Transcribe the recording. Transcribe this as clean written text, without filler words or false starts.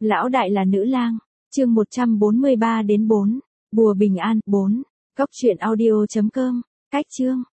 Lão đại là nữ lang. Chương 143 đến 4. Bùa bình an 4. Cốc truyện audio.com. Cách chương.